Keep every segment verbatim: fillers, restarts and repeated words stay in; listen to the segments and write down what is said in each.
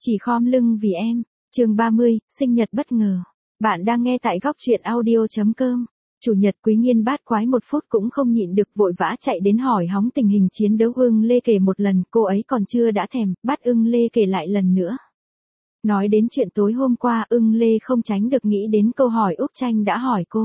Chỉ khom lưng vì em. Chương ba mươi, sinh nhật bất ngờ. Bạn đang nghe tại góc truyện audio chấm com. Chủ nhật Quý Nghiên bát quái một phút cũng không nhịn được vội vã chạy đến hỏi hóng tình hình chiến đấu. Ưng Lê kể một lần, cô ấy còn chưa đã thèm, bắt Ưng Lê kể lại lần nữa. Nói đến chuyện tối hôm qua, Ưng Lê không tránh được nghĩ đến câu hỏi Úc Tranh đã hỏi cô.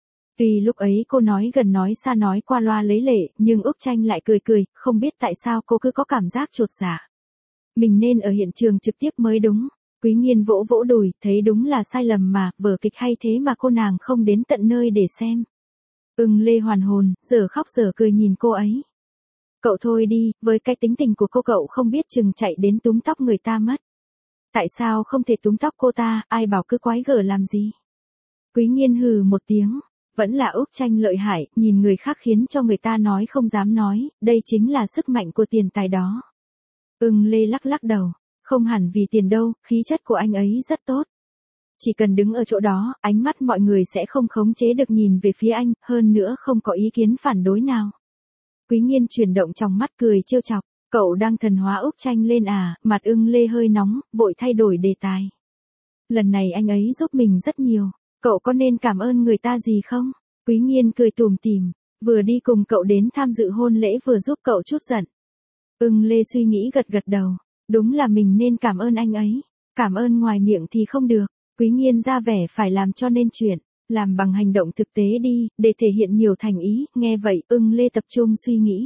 Tuy lúc ấy cô nói gần nói xa nói qua loa lấy lệ, nhưng Úc Tranh lại cười cười, không biết tại sao cô cứ có cảm giác chột dạ. Mình nên ở hiện trường trực tiếp mới đúng. Quý Nghiên vỗ vỗ đùi, thấy đúng là sai lầm mà, vở kịch hay thế mà cô nàng không đến tận nơi để xem. Ưng Lê hoàn hồn, giờ khóc giờ cười nhìn cô ấy. Cậu thôi đi, với cái tính tình của cô cậu không biết chừng chạy đến túm tóc người ta mất. Tại sao không thể túm tóc cô ta, ai bảo cứ quái gở làm gì. Quý Nghiên hừ một tiếng, vẫn là Úc Tranh lợi hại, nhìn người khác khiến cho người ta nói không dám nói, đây chính là sức mạnh của tiền tài đó. Ưng Lê lắc lắc đầu, không hẳn vì tiền đâu, khí chất của anh ấy rất tốt. Chỉ cần đứng ở chỗ đó, ánh mắt mọi người sẽ không khống chế được nhìn về phía anh, hơn nữa không có ý kiến phản đối nào. Quý Nghiên chuyển động trong mắt cười trêu chọc, cậu đang thần hóa Úc Tranh lên à, mặt Ưng Lê hơi nóng, vội thay đổi đề tài. Lần này anh ấy giúp mình rất nhiều, cậu có nên cảm ơn người ta gì không? Quý Nghiên cười tủm tỉm, vừa đi cùng cậu đến tham dự hôn lễ vừa giúp cậu chút giận. Ưng Lê suy nghĩ gật gật đầu, đúng là mình nên cảm ơn anh ấy, cảm ơn ngoài miệng thì không được, Quý Nghiên ra vẻ phải làm cho nên chuyện, làm bằng hành động thực tế đi, để thể hiện nhiều thành ý, nghe vậy Ưng Lê tập trung suy nghĩ.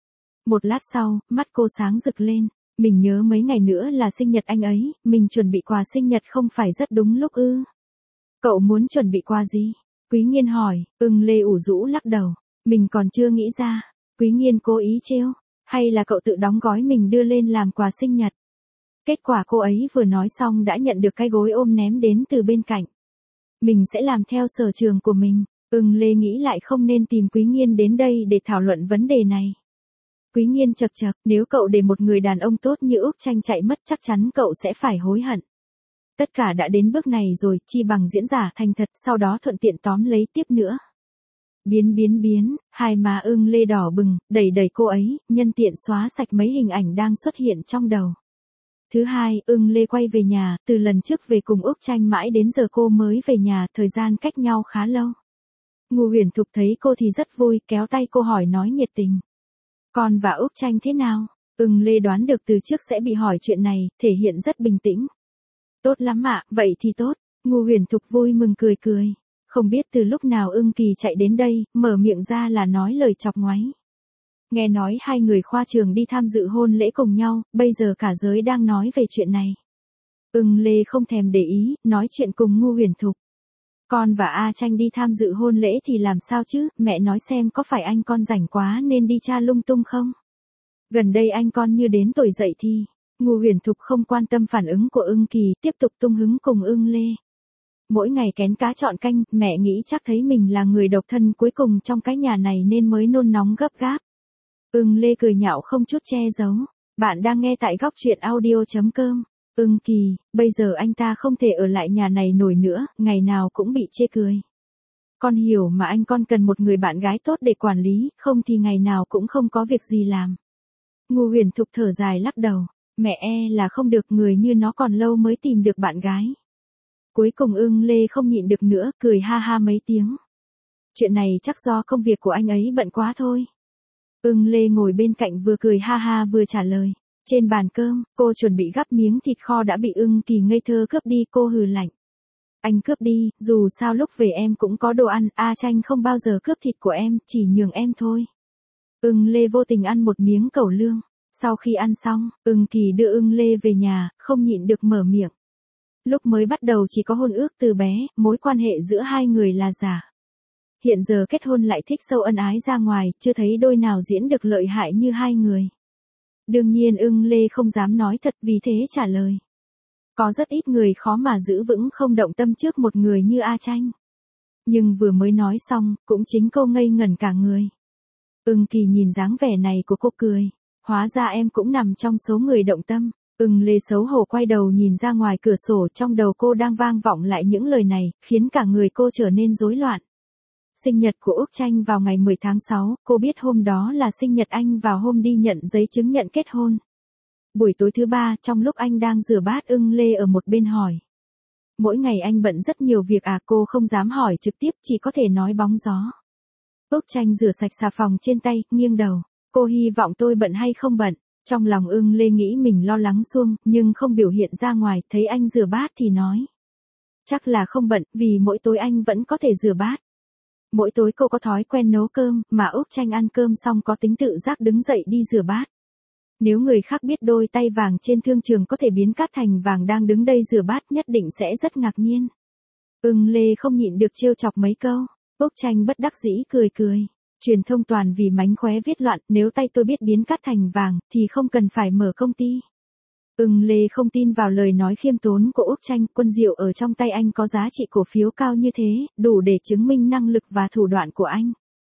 Một lát sau, mắt cô sáng rực lên, mình nhớ mấy ngày nữa là sinh nhật anh ấy, mình chuẩn bị quà sinh nhật không phải rất đúng lúc ư. Cậu muốn chuẩn bị quà gì? Quý Nghiên hỏi, Ưng Lê ủ rũ lắc đầu, mình còn chưa nghĩ ra. Quý Nghiên cố ý trêu, hay là cậu tự đóng gói mình đưa lên làm quà sinh nhật. Kết quả cô ấy vừa nói xong đã nhận được cái gối ôm ném đến từ bên cạnh. Mình sẽ làm theo sở trường của mình. Ưng Lê nghĩ lại không nên tìm Quý Nghiên đến đây để thảo luận vấn đề này. Quý Nghiên chật chật, nếu cậu để một người đàn ông tốt như Úc Tranh chạy mất chắc chắn cậu sẽ phải hối hận. Tất cả đã đến bước này rồi, chi bằng diễn giả thành thật, sau đó thuận tiện tóm lấy tiếp nữa. Biến biến biến, hai má Ưng Lê đỏ bừng, đẩy đẩy cô ấy, nhân tiện xóa sạch mấy hình ảnh đang xuất hiện trong đầu. Thứ hai, Ưng Lê quay về nhà, từ lần trước về cùng Úc Tranh mãi đến giờ cô mới về nhà, thời gian cách nhau khá lâu. Ngô Huyền Thục thấy cô thì rất vui, kéo tay cô hỏi nói nhiệt tình. Con và Úc Tranh thế nào? Ưng Lê đoán được từ trước sẽ bị hỏi chuyện này, thể hiện rất bình tĩnh. Tốt lắm ạ, vậy thì tốt. Ngô Huyền Thục vui mừng cười cười. Không biết từ lúc nào Ưng Kỳ chạy đến đây, mở miệng ra là nói lời chọc ngoáy. Nghe nói hai người khoa trường đi tham dự hôn lễ cùng nhau, bây giờ cả giới đang nói về chuyện này. Ưng Lê không thèm để ý, nói chuyện cùng Ngô Huyền Thục. Con và A Tranh đi tham dự hôn lễ thì làm sao chứ, mẹ nói xem có phải anh con rảnh quá nên đi tra lung tung không? Gần đây anh con như đến tuổi dậy thì. Ngô Huyền Thục không quan tâm phản ứng của Ưng Kỳ, tiếp tục tung hứng cùng Ưng Lê. Mỗi ngày kén cá chọn canh, mẹ nghĩ chắc thấy mình là người độc thân cuối cùng trong cái nhà này nên mới nôn nóng gấp gáp. Ưng Lê cười nhạo không chút che giấu. Bạn đang nghe tại góc truyện audio chấm com. Ưng Kỳ, bây giờ anh ta không thể ở lại nhà này nổi nữa, ngày nào cũng bị chê cười. Con hiểu mà anh con cần một người bạn gái tốt để quản lý, không thì ngày nào cũng không có việc gì làm. Ngô Huyền Thục thở dài lắc đầu, mẹ e là không được, người như nó còn lâu mới tìm được bạn gái. Cuối cùng Ưng Lê không nhịn được nữa, cười ha ha mấy tiếng. Chuyện này chắc do công việc của anh ấy bận quá thôi. Ưng Lê ngồi bên cạnh vừa cười ha ha vừa trả lời. Trên bàn cơm, cô chuẩn bị gắp miếng thịt kho đã bị Ưng Kỳ ngây thơ cướp đi, cô hừ lạnh. Anh cướp đi, dù sao lúc về em cũng có đồ ăn, A Tranh không bao giờ cướp thịt của em, chỉ nhường em thôi. Ưng Lê vô tình ăn một miếng cẩu lương. Sau khi ăn xong, Ưng Kỳ đưa Ưng Lê về nhà, không nhịn được mở miệng. Lúc mới bắt đầu chỉ có hôn ước từ bé, mối quan hệ giữa hai người là giả. Hiện giờ kết hôn lại thích sâu ân ái ra ngoài, chưa thấy đôi nào diễn được lợi hại như hai người. Đương nhiên Ưng Lê không dám nói thật vì thế trả lời. Có rất ít người khó mà giữ vững không động tâm trước một người như A Tranh. Nhưng vừa mới nói xong, cũng chính cô ngây ngẩn cả người. Ưng Kỳ nhìn dáng vẻ này của cô cười. Hóa ra em cũng nằm trong số người động tâm. Ưng Lê xấu hổ quay đầu nhìn ra ngoài cửa sổ, trong đầu cô đang vang vọng lại những lời này, khiến cả người cô trở nên rối loạn. Sinh nhật của Úc Tranh vào ngày mười tháng sáu, cô biết hôm đó là sinh nhật anh vào hôm đi nhận giấy chứng nhận kết hôn. Buổi tối thứ ba, trong lúc anh đang rửa bát, Ưng Lê ở một bên hỏi. Mỗi ngày anh bận rất nhiều việc à? Cô không dám hỏi trực tiếp, chỉ có thể nói bóng gió. Úc Tranh rửa sạch xà phòng trên tay, nghiêng đầu. Cô hy vọng tôi bận hay không bận. Trong lòng Ưng Lê nghĩ mình lo lắng suông, nhưng không biểu hiện ra ngoài, thấy anh rửa bát thì nói. Chắc là không bận, vì mỗi tối anh vẫn có thể rửa bát. Mỗi tối cô có thói quen nấu cơm, mà Úc Tranh ăn cơm xong có tính tự giác đứng dậy đi rửa bát. Nếu người khác biết đôi tay vàng trên thương trường có thể biến cát thành vàng đang đứng đây rửa bát nhất định sẽ rất ngạc nhiên. Ưng Lê không nhịn được trêu chọc mấy câu. Úc Tranh bất đắc dĩ cười cười. Truyền thông toàn vì mánh khóe viết loạn, nếu tay tôi biết biến cát thành vàng, thì không cần phải mở công ty. Ưng Lê không tin vào lời nói khiêm tốn của Úc Tranh, Quân Diệu ở trong tay anh có giá trị cổ phiếu cao như thế, đủ để chứng minh năng lực và thủ đoạn của anh.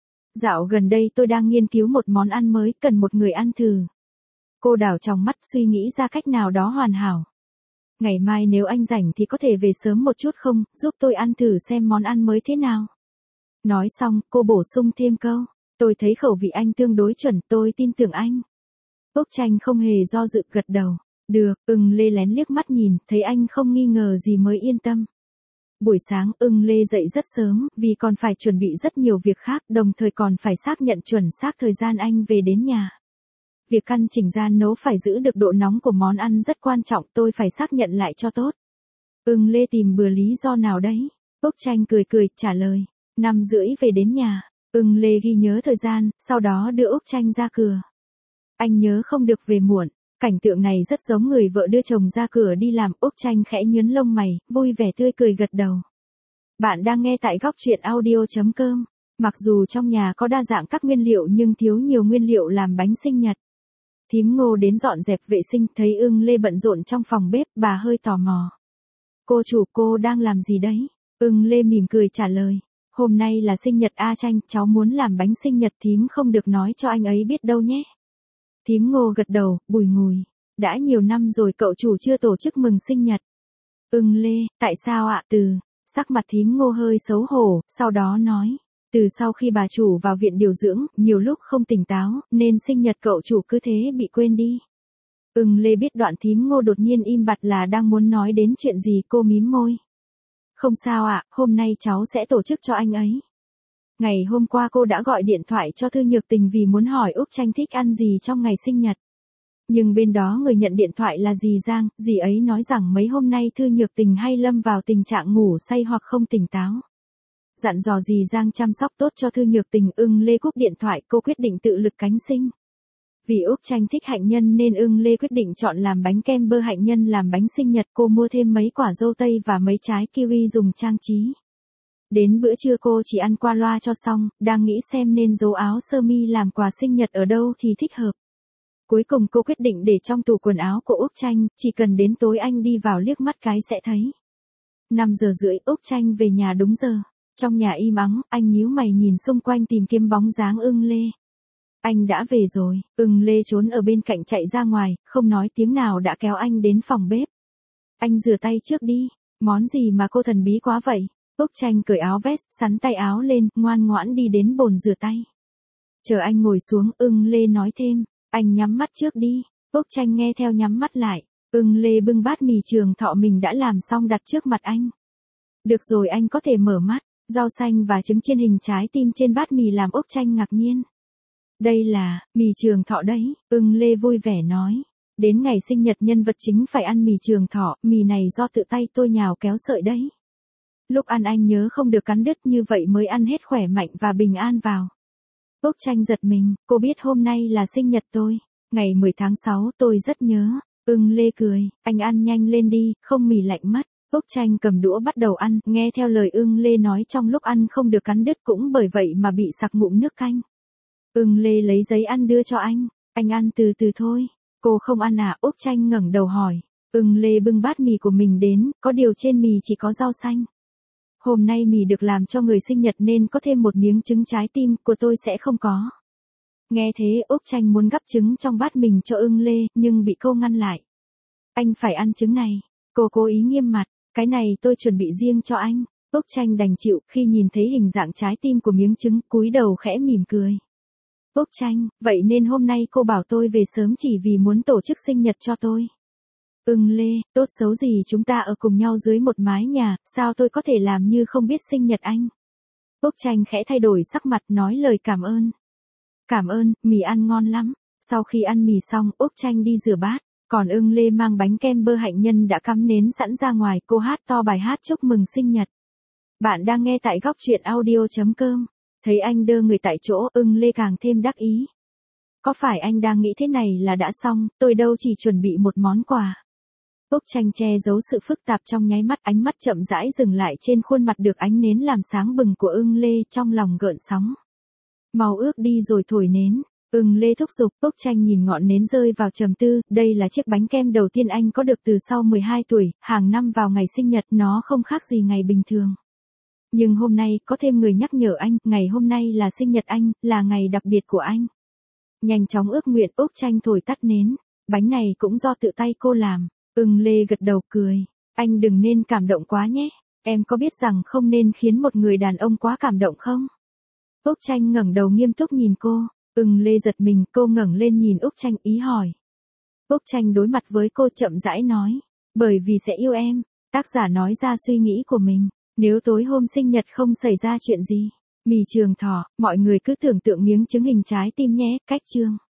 Dạo gần đây tôi đang nghiên cứu một món ăn mới, cần một người ăn thử. Cô đảo trong mắt suy nghĩ ra cách nào đó hoàn hảo. Ngày mai nếu anh rảnh thì có thể về sớm một chút không, giúp tôi ăn thử xem món ăn mới thế nào. Nói xong, cô bổ sung thêm câu. Tôi thấy khẩu vị anh tương đối chuẩn, tôi tin tưởng anh. Úc Tranh không hề do dự gật đầu. Được, Ưng Lê lén liếc mắt nhìn, thấy anh không nghi ngờ gì mới yên tâm. Buổi sáng, Ưng Lê dậy rất sớm, vì còn phải chuẩn bị rất nhiều việc khác, đồng thời còn phải xác nhận chuẩn xác thời gian anh về đến nhà. Việc căn chỉnh gian nấu phải giữ được độ nóng của món ăn rất quan trọng, tôi phải xác nhận lại cho tốt. Ưng Lê tìm bừa lý do nào đấy. Úc Tranh cười cười, trả lời. Năm rưỡi về đến nhà. Ưng Lê ghi nhớ thời gian, sau đó đưa Úc Tranh ra cửa. Anh nhớ không được về muộn. Cảnh tượng này rất giống người vợ đưa chồng ra cửa đi làm. Úc Tranh khẽ nhướng lông mày, vui vẻ tươi cười gật đầu. Bạn đang nghe tại góc truyện audio chấm com. Mặc dù trong nhà có đa dạng các nguyên liệu nhưng thiếu nhiều nguyên liệu làm bánh sinh nhật. Thím Ngô đến dọn dẹp vệ sinh, thấy Ưng Lê bận rộn trong phòng bếp, bà hơi tò mò. Cô chủ, cô đang làm gì đấy? Ưng Lê mỉm cười trả lời. Hôm nay là sinh nhật A Tranh, cháu muốn làm bánh sinh nhật, thím không được nói cho anh ấy biết đâu nhé. Thím Ngô gật đầu, bùi ngùi. Đã nhiều năm rồi cậu chủ chưa tổ chức mừng sinh nhật. Ưng Lê, tại sao ạ? Từ, sắc mặt thím Ngô hơi xấu hổ, sau đó nói. Từ sau khi bà chủ vào viện điều dưỡng, nhiều lúc không tỉnh táo, nên sinh nhật cậu chủ cứ thế bị quên đi. Ưng Lê biết đoạn thím Ngô đột nhiên im bặt là đang muốn nói đến chuyện gì, cô mím môi. Không sao ạ, hôm nay cháu sẽ tổ chức cho anh ấy. Ngày hôm qua cô đã gọi điện thoại cho Thư Nhược Tình vì muốn hỏi Úc Tranh thích ăn gì trong ngày sinh nhật. Nhưng bên đó người nhận điện thoại là dì Giang, dì ấy nói rằng mấy hôm nay Thư Nhược Tình hay lâm vào tình trạng ngủ say hoặc không tỉnh táo. Dặn dò dì Giang chăm sóc tốt cho Thư Nhược Tình. Ưng Lê cúp điện thoại, cô quyết định tự lực cánh sinh. Vì Úc Tranh thích hạnh nhân nên Ưng Lê quyết định chọn làm bánh kem bơ hạnh nhân làm bánh sinh nhật. Cô mua thêm mấy quả dâu tây và mấy trái kiwi dùng trang trí. Đến bữa trưa cô chỉ ăn qua loa cho xong, đang nghĩ xem nên giấu áo sơ mi làm quà sinh nhật ở đâu thì thích hợp. Cuối cùng cô quyết định để trong tủ quần áo của Úc Tranh, chỉ cần đến tối anh đi vào liếc mắt cái sẽ thấy. năm giờ rưỡi Úc Tranh về nhà đúng giờ. Trong nhà im ắng, anh nhíu mày nhìn xung quanh tìm kiếm bóng dáng Ưng Lê. Anh đã về rồi. Ưng Lê trốn ở bên cạnh chạy ra ngoài, không nói tiếng nào đã kéo anh đến phòng bếp. Anh rửa tay trước đi. Món gì mà cô thần bí quá vậy? Úc Tranh cởi áo vest, sắn tay áo lên, ngoan ngoãn đi đến bồn rửa tay. Chờ anh ngồi xuống, Ưng Lê nói thêm, anh nhắm mắt trước đi. Úc Tranh nghe theo nhắm mắt lại. Ưng Lê bưng bát mì Trường Thọ mình đã làm xong đặt trước mặt anh. Được rồi, anh có thể mở mắt. Rau xanh và trứng chiên hình trái tim trên bát mì làm Úc Tranh ngạc nhiên. Đây là, mì Trường Thọ đấy, Ưng Lê vui vẻ nói. Đến ngày sinh nhật nhân vật chính phải ăn mì Trường Thọ, mì này do tự tay tôi nhào kéo sợi đấy. Lúc ăn anh nhớ không được cắn đứt, như vậy mới ăn hết khỏe mạnh và bình an vào. Úc Tranh giật mình, cô biết hôm nay là sinh nhật tôi. Ngày mười tháng sáu tôi rất nhớ. Ưng Lê cười, anh ăn nhanh lên đi, không mì lạnh mất. Úc Tranh cầm đũa bắt đầu ăn, nghe theo lời Ưng Lê nói trong lúc ăn không được cắn đứt, cũng bởi vậy mà bị sặc ngụm nước canh. Ưng Lê lấy giấy ăn đưa cho anh, anh ăn từ từ thôi. Cô không ăn à? Úc Tranh ngẩng đầu hỏi. Ưng Lê bưng bát mì của mình đến, có điều trên mì chỉ có rau xanh. Hôm nay mì được làm cho người sinh nhật nên có thêm một miếng trứng trái tim, của tôi sẽ không có. Nghe thế Úc Tranh muốn gắp trứng trong bát mình cho Ưng Lê, nhưng bị cô ngăn lại. Anh phải ăn trứng này. Cô cố ý nghiêm mặt, cái này tôi chuẩn bị riêng cho anh. Úc Tranh đành chịu, khi nhìn thấy hình dạng trái tim của miếng trứng, cúi đầu khẽ mỉm cười. Úc Tranh, vậy nên hôm nay cô bảo tôi về sớm chỉ vì muốn tổ chức sinh nhật cho tôi. Ưng Lê, tốt xấu gì chúng ta ở cùng nhau dưới một mái nhà, sao tôi có thể làm như không biết sinh nhật anh. Úc Tranh khẽ thay đổi sắc mặt nói lời cảm ơn. Cảm ơn, mì ăn ngon lắm. Sau khi ăn mì xong, Úc Tranh đi rửa bát. Còn Ưng Lê mang bánh kem bơ hạnh nhân đã cắm nến sẵn ra ngoài, cô hát to bài hát chúc mừng sinh nhật. Bạn đang nghe tại góc truyện audio.com. Thấy anh đơ người tại chỗ, Ưng Lê càng thêm đắc ý. Có phải anh đang nghĩ thế này là đã xong, tôi đâu chỉ chuẩn bị một món quà. Úc Tranh che giấu sự phức tạp trong nháy mắt, ánh mắt chậm rãi dừng lại trên khuôn mặt được ánh nến làm sáng bừng của Ưng Lê, trong lòng gợn sóng. Mau ước đi rồi thổi nến. Ưng Lê thúc giục. Úc Tranh nhìn ngọn nến rơi vào trầm tư, đây là chiếc bánh kem đầu tiên anh có được từ sau mười hai tuổi, hàng năm vào ngày sinh nhật nó không khác gì ngày bình thường. Nhưng hôm nay có thêm người nhắc nhở anh, ngày hôm nay là sinh nhật anh, là ngày đặc biệt của anh. Nhanh chóng ước nguyện, Úc Tranh thổi tắt nến. Bánh này cũng do tự tay cô làm. Ưng Lê gật đầu cười. Anh đừng nên cảm động quá nhé. Em có biết rằng không nên khiến một người đàn ông quá cảm động không? Úc Tranh ngẩng đầu nghiêm túc nhìn cô. Ưng Lê giật mình, cô ngẩng lên nhìn Úc Tranh ý hỏi. Úc Tranh đối mặt với cô chậm rãi nói. Bởi vì sẽ yêu em. Tác giả nói ra suy nghĩ của mình. Nếu tối hôm sinh nhật không xảy ra chuyện gì. Mì Trường Thọ, mọi người cứ tưởng tượng miếng trứng hình trái tim nhé. Cách chương.